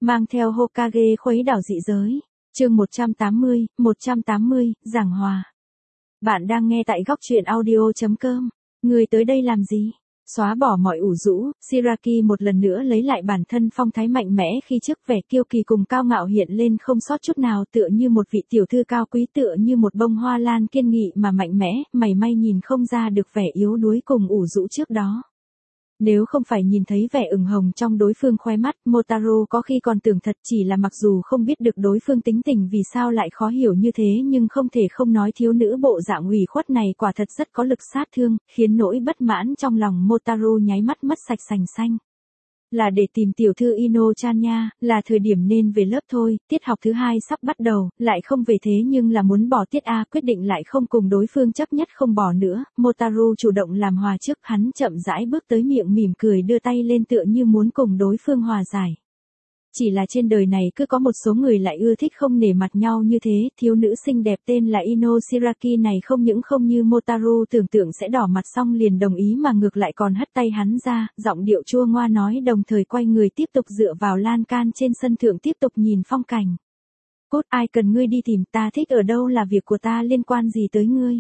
Mang theo Hokage khuấy đảo dị giới. Chương 180, giảng hòa. Bạn đang nghe tại góc truyện audio.com. Người tới đây làm gì? Xóa bỏ mọi ủ rũ, Shiraki một lần nữa lấy lại bản thân phong thái mạnh mẽ khi trước vẻ kiêu kỳ cùng cao ngạo hiện lên không sót chút nào, tựa như một vị tiểu thư cao quý, tựa như một bông hoa lan kiên nghị mà mạnh mẽ, mảy may nhìn không ra được vẻ yếu đuối cùng ủ rũ trước đó. Nếu không phải nhìn thấy vẻ ửng hồng trong đối phương khóe mắt, Motaro có khi còn tưởng thật chỉ là mặc dù không biết được đối phương tính tình vì sao lại khó hiểu như thế, nhưng không thể không nói thiếu nữ bộ dạng ủy khuất này quả thật rất có lực sát thương, khiến nỗi bất mãn trong lòng Motaro nháy mắt mất sạch sành xanh. Là để tìm tiểu thư Ino-chan nha, là thời điểm nên về lớp thôi, tiết học thứ 2 sắp bắt đầu, lại không về thế nhưng là muốn bỏ tiết A, quyết định lại không cùng đối phương chấp nhất không bỏ nữa, Motaro chủ động làm hòa trước, hắn chậm rãi bước tới miệng mỉm cười đưa tay lên tựa như muốn cùng đối phương hòa giải. Chỉ là trên đời này cứ có một số người lại ưa thích không nể mặt nhau như thế, thiếu nữ xinh đẹp tên là Ino Shiraki này không những không như Motaro tưởng tượng sẽ đỏ mặt xong liền đồng ý mà ngược lại còn hất tay hắn ra, giọng điệu chua ngoa nói đồng thời quay người tiếp tục dựa vào lan can trên sân thượng tiếp tục nhìn phong cảnh. Cốt, ai cần ngươi đi tìm, ta thích ở đâu là việc của ta, liên quan gì tới ngươi.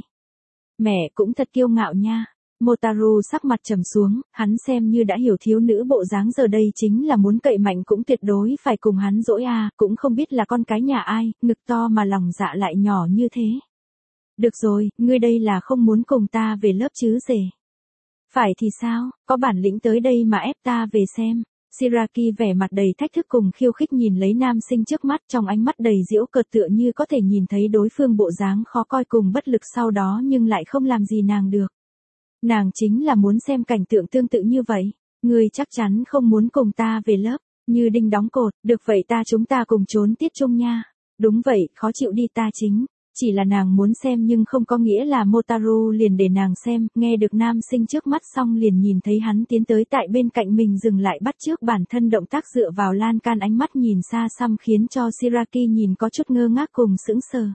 Mẹ cũng thật kiêu ngạo nha. Motaro sắc mặt trầm xuống, hắn xem như đã hiểu thiếu nữ bộ dáng giờ đây chính là muốn cậy mạnh cũng tuyệt đối phải cùng hắn dỗi à, cũng không biết là con cái nhà ai, ngực to mà lòng dạ lại nhỏ như thế. Được rồi, ngươi đây là không muốn cùng ta về lớp chứ rể. Phải thì sao, có bản lĩnh tới đây mà ép ta về xem. Shiraki vẻ mặt đầy thách thức cùng khiêu khích nhìn lấy nam sinh trước mắt, trong ánh mắt đầy giễu cợt tựa như có thể nhìn thấy đối phương bộ dáng khó coi cùng bất lực sau đó nhưng lại không làm gì nàng được. Nàng chính là muốn xem cảnh tượng tương tự như vậy. Ngươi chắc chắn không muốn cùng ta về lớp. Như đinh đóng cột, được vậy chúng ta cùng trốn tiết chung nha. Đúng vậy, khó chịu đi ta chính. Chỉ là nàng muốn xem nhưng không có nghĩa là Motaro liền để nàng xem. Nghe được nam sinh trước mắt xong liền nhìn thấy hắn tiến tới tại bên cạnh mình dừng lại bắt chước bản thân động tác dựa vào lan can, ánh mắt nhìn xa xăm khiến cho Shiraki nhìn có chút ngơ ngác cùng sững sờ.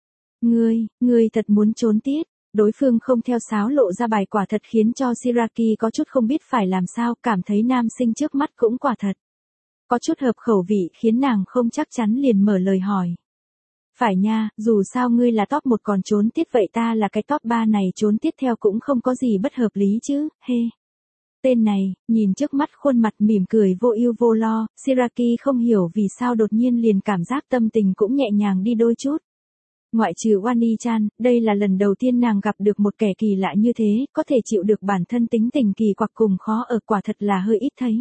Ngươi thật muốn trốn tiết. Đối phương không theo sáo lộ ra bài quả thật khiến cho Shiraki có chút không biết phải làm sao, cảm thấy nam sinh trước mắt cũng quả thật. Có chút hợp khẩu vị khiến nàng không chắc chắn liền mở lời hỏi. Phải nha, dù sao ngươi là top 1 còn trốn tiết vậy ta là cái top 3 này trốn tiết theo cũng không có gì bất hợp lý chứ, hê. Tên này, nhìn trước mắt khuôn mặt mỉm cười vô ưu vô lo, Shiraki không hiểu vì sao đột nhiên liền cảm giác tâm tình cũng nhẹ nhàng đi đôi chút. Ngoại trừ Wani-chan, đây là lần đầu tiên nàng gặp được một kẻ kỳ lạ như thế, có thể chịu được bản thân tính tình kỳ quặc cùng khó ở quả thật là hơi ít thấy.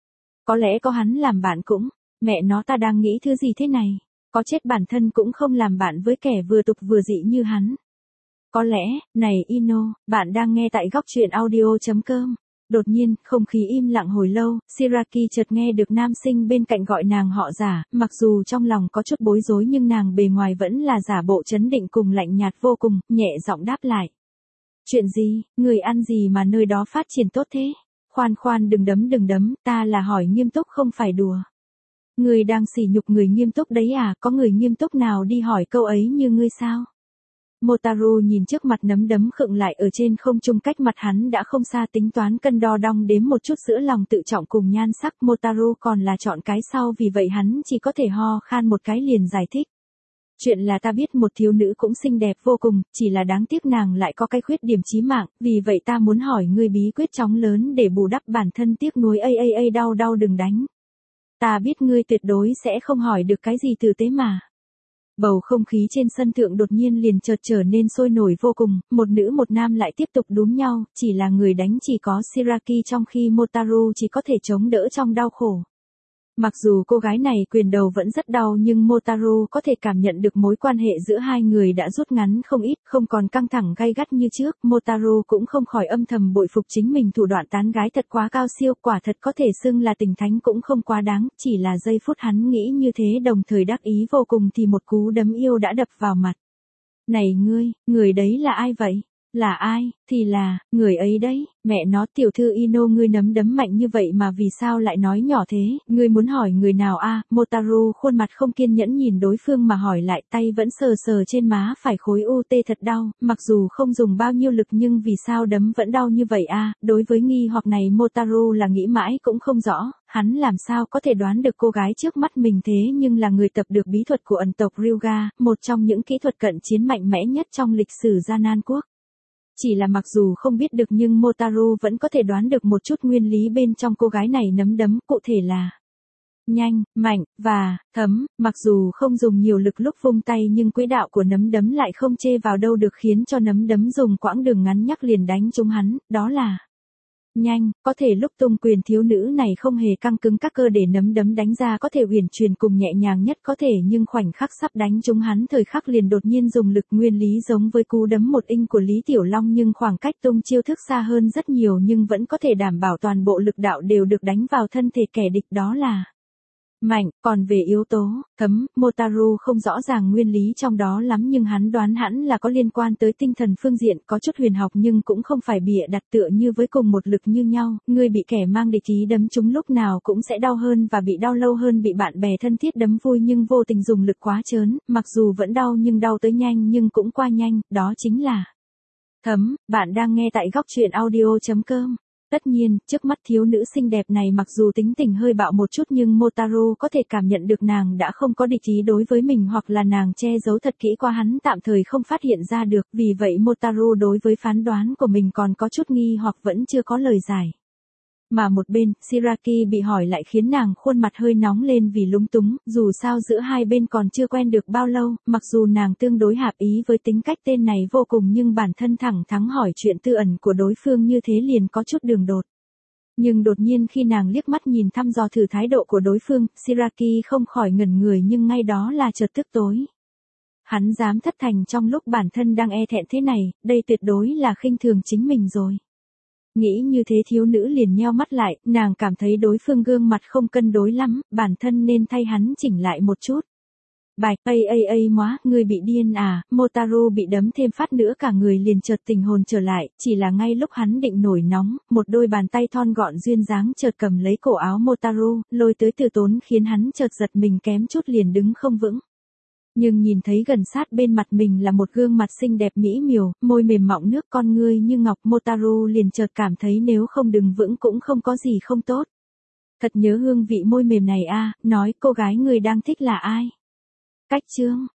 Có lẽ có hắn làm bạn cũng, mẹ nó ta đang nghĩ thứ gì thế này, có chết bản thân cũng không làm bạn với kẻ vừa tục vừa dị như hắn. Có lẽ, này Ino, bạn đang nghe tại góc truyện audio.com. Đột nhiên, không khí im lặng hồi lâu, Shiraki chợt nghe được nam sinh bên cạnh gọi nàng họ giả, mặc dù trong lòng có chút bối rối nhưng nàng bề ngoài vẫn là giả bộ trấn định cùng lạnh nhạt vô cùng, nhẹ giọng đáp lại. Chuyện gì, người ăn gì mà nơi đó phát triển tốt thế? Khoan đừng đấm, ta là hỏi nghiêm túc không phải đùa. Người đang sỉ nhục người nghiêm túc đấy à, có người nghiêm túc nào đi hỏi câu ấy như ngươi sao? Motaro nhìn trước mặt nấm đấm khựng lại ở trên không trung cách mặt hắn đã không xa, tính toán cân đo đong đếm một chút giữa lòng tự trọng cùng nhan sắc. Motaro còn là chọn cái sau, vì vậy hắn chỉ có thể ho khan một cái liền giải thích. Chuyện là ta biết một thiếu nữ cũng xinh đẹp vô cùng, chỉ là đáng tiếc nàng lại có cái khuyết điểm chí mạng, vì vậy ta muốn hỏi ngươi bí quyết chóng lớn để bù đắp bản thân tiếc nuối. Đau đừng đánh. Ta biết ngươi tuyệt đối sẽ không hỏi được cái gì tử tế mà. Bầu không khí trên sân thượng đột nhiên liền chợt trở nên sôi nổi vô cùng, một nữ một nam lại tiếp tục đúm nhau, chỉ là người đánh chỉ có Shiraki trong khi Motaro chỉ có thể chống đỡ trong đau khổ. Mặc dù cô gái này quyền đầu vẫn rất đau nhưng Motaro có thể cảm nhận được mối quan hệ giữa hai người đã rút ngắn không ít, không còn căng thẳng gay gắt như trước. Motaro cũng không khỏi âm thầm bội phục chính mình, thủ đoạn tán gái thật quá cao siêu, quả thật có thể xưng là tình thánh cũng không quá đáng, chỉ là giây phút hắn nghĩ như thế đồng thời đắc ý vô cùng thì một cú đấm yêu đã đập vào mặt. Này ngươi, người đấy là ai vậy? Là ai? Thì là, người ấy đấy, mẹ nó tiểu thư Ino ngươi nấm đấm mạnh như vậy mà vì sao lại nói nhỏ thế, ngươi muốn hỏi người nào a? Motaru khuôn mặt không kiên nhẫn nhìn đối phương mà hỏi lại, tay vẫn sờ sờ trên má phải, khối u tê thật đau, mặc dù không dùng bao nhiêu lực nhưng vì sao đấm vẫn đau như vậy a? Đối với nghi hoặc này Motaru là nghĩ mãi cũng không rõ, hắn làm sao có thể đoán được cô gái trước mắt mình thế nhưng là người tập được bí thuật của ẩn tộc Ryuga, một trong những kỹ thuật cận chiến mạnh mẽ nhất trong lịch sử Gia Nan quốc. Chỉ là mặc dù không biết được nhưng Motaru vẫn có thể đoán được một chút nguyên lý bên trong cô gái này nấm đấm, cụ thể là nhanh, mạnh, và thấm, mặc dù không dùng nhiều lực lúc vung tay nhưng quỹ đạo của nấm đấm lại không chê vào đâu được khiến cho nấm đấm dùng quãng đường ngắn nhắc liền đánh trúng hắn, đó là nhanh, có thể lúc tung quyền thiếu nữ này không hề căng cứng các cơ để nấm đấm đánh ra có thể uyển chuyển cùng nhẹ nhàng nhất có thể nhưng khoảnh khắc sắp đánh trúng hắn thời khắc liền đột nhiên dùng lực nguyên lý giống với cú đấm một inch của Lý Tiểu Long nhưng khoảng cách tung chiêu thức xa hơn rất nhiều nhưng vẫn có thể đảm bảo toàn bộ lực đạo đều được đánh vào thân thể kẻ địch đó là mạnh, còn về yếu tố, thấm, Motaru không rõ ràng nguyên lý trong đó lắm nhưng hắn đoán hẳn là có liên quan tới tinh thần phương diện có chút huyền học nhưng cũng không phải bịa đặt tựa như với cùng một lực như nhau, người bị kẻ mang địch ý đấm trúng lúc nào cũng sẽ đau hơn và bị đau lâu hơn bị bạn bè thân thiết đấm vui nhưng vô tình dùng lực quá trớn, mặc dù vẫn đau nhưng đau tới nhanh nhưng cũng qua nhanh, đó chính là thấm, bạn đang nghe tại góc truyện audio.com. Tất nhiên, trước mắt thiếu nữ xinh đẹp này mặc dù tính tình hơi bạo một chút nhưng Motaru có thể cảm nhận được nàng đã không có địch ý đối với mình hoặc là nàng che giấu thật kỹ qua hắn tạm thời không phát hiện ra được, vì vậy Motaru đối với phán đoán của mình còn có chút nghi hoặc vẫn chưa có lời giải. Mà một bên, Shiraki bị hỏi lại khiến nàng khuôn mặt hơi nóng lên vì lúng túng, dù sao giữa hai bên còn chưa quen được bao lâu, mặc dù nàng tương đối hợp ý với tính cách tên này vô cùng nhưng bản thân thẳng thắn hỏi chuyện tư ẩn của đối phương như thế liền có chút đường đột. Nhưng đột nhiên khi nàng liếc mắt nhìn thăm dò thử thái độ của đối phương, Shiraki không khỏi ngẩn người nhưng ngay đó là chợt tức tối. Hắn dám thất thành trong lúc bản thân đang e thẹn thế này, đây tuyệt đối là khinh thường chính mình rồi. Nghĩ như thế thiếu nữ liền nheo mắt lại, nàng cảm thấy đối phương gương mặt không cân đối lắm, bản thân nên thay hắn chỉnh lại một chút. Bạch, móa, ngươi bị điên à, Motaru bị đấm thêm phát nữa cả người liền chợt tình hồn trở lại, chỉ là ngay lúc hắn định nổi nóng, một đôi bàn tay thon gọn duyên dáng chợt cầm lấy cổ áo Motaru, lôi tới từ tốn khiến hắn chợt giật mình kém chút liền đứng không vững. Nhưng nhìn thấy gần sát bên mặt mình là một gương mặt xinh đẹp mỹ miều, môi mềm mọng nước con ngươi như ngọc Motaru liền chợt cảm thấy nếu không đứng vững cũng không có gì không tốt. Thật nhớ hương vị môi mềm này a, nói cô gái người đang thích là ai? Cách chương,